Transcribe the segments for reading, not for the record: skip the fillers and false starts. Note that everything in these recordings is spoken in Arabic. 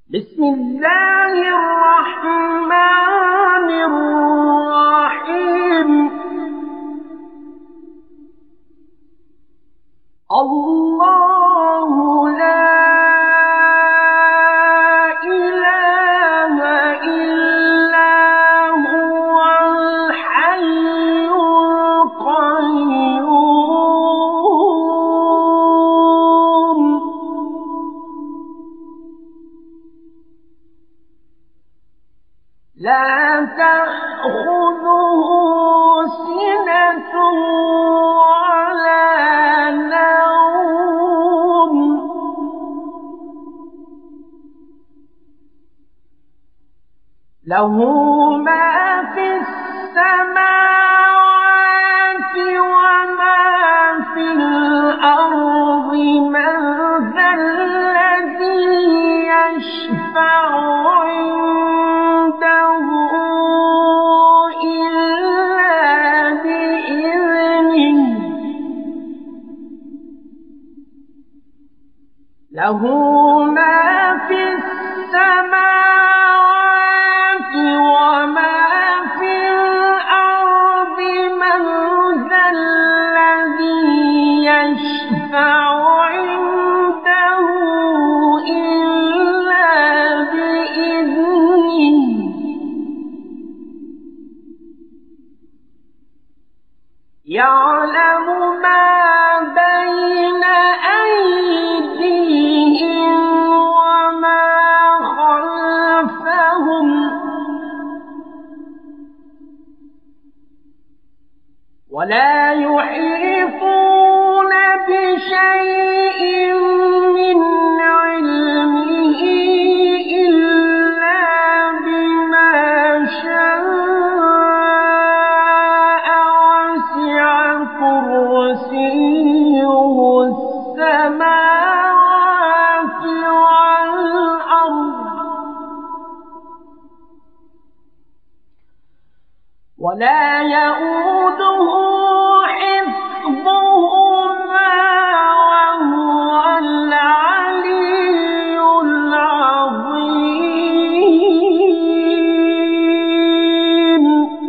بسم الله الرحمن الرحيم. الله لا إله إلا هو الحي القيوم لا تأخذه سنة ولا نوم له ما في السماوات وما في الأرض. من ذا الذي يشفع عنده إلا بإذنه له ما في السماوات وما في الأرض. من ذا الذي يشفع عنده إلا بإذنه يعلم ما بين أيديهم وما خلفهم ولا يحيطون بشيء من علمه إلا بما شاء. وسع كرسيه السماوات والأرض ولا يئوده حفظهما وهو العلي العظيم.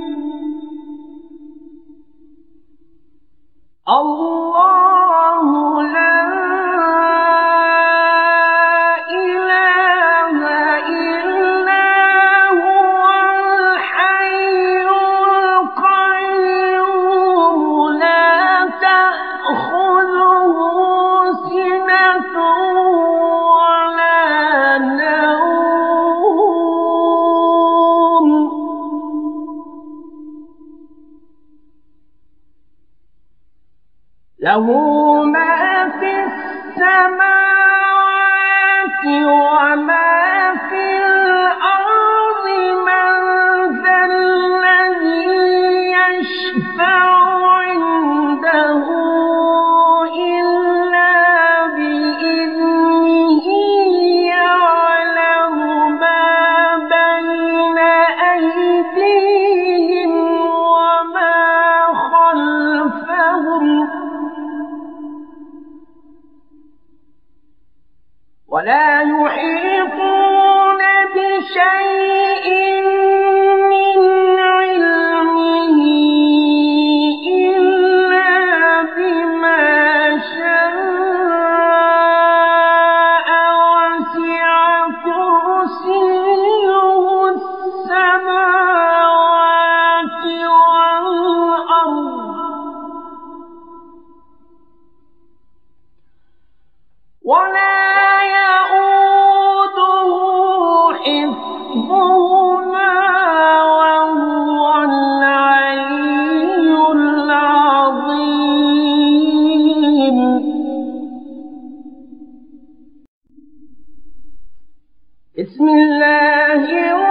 الله لا إله إلا هو الحي القيوم لا تأخذه سنة ولا نوم له ما في السماوات وما في الأرض. من ذا الذي يشفع عنده إلا بإذنه يعلم ما بين أيديهم وما خلفهم ولا يحيطون بشيء من علمه إلا بما شاء. وسع كرسيه السماوات والأرض ولا يئوده حفظهما وهو العلي العظيم. بسم الله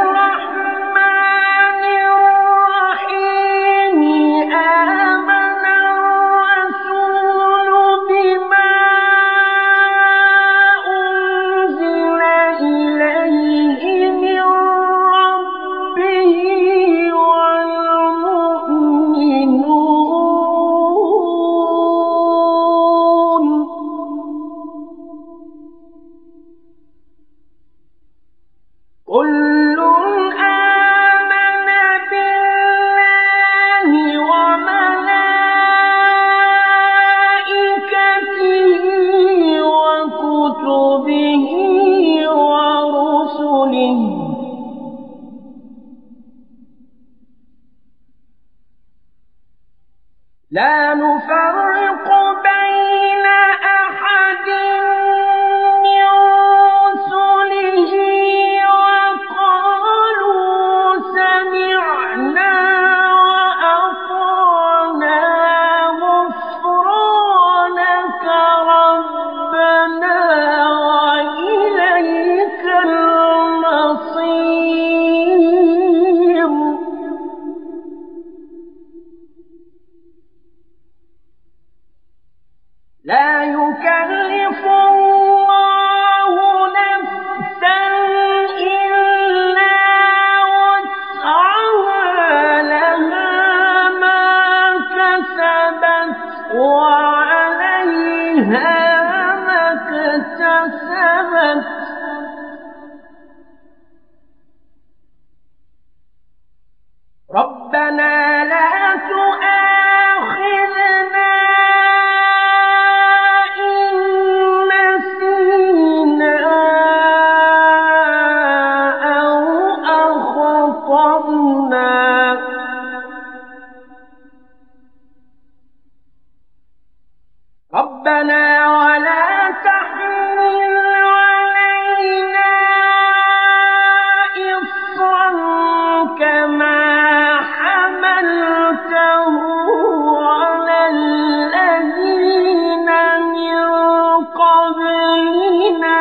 الرحمن الرحيم. آمن الرسول بما أنزل إليه من ربه والمؤمنون لا نفرق بين أحد من رسله وقالوا سمعنا وأطعنا غفرانك ربنا وإليك المصير. لا يكلف الله نفسا إلا وسعها لها ما كسبت وعليها ما اكتسبت. ربنا لا تؤاخذنا إن نسينا أو أخطأنا. ربنا ولا تحمل علينا إصرا كما حملته على الذين من قبلنا.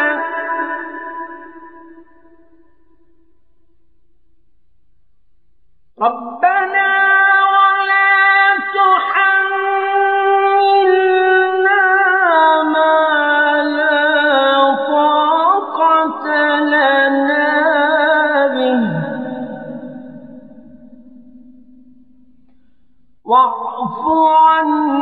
ربنا ولا تحملنا ما لا طاقة لنا به واعف عنا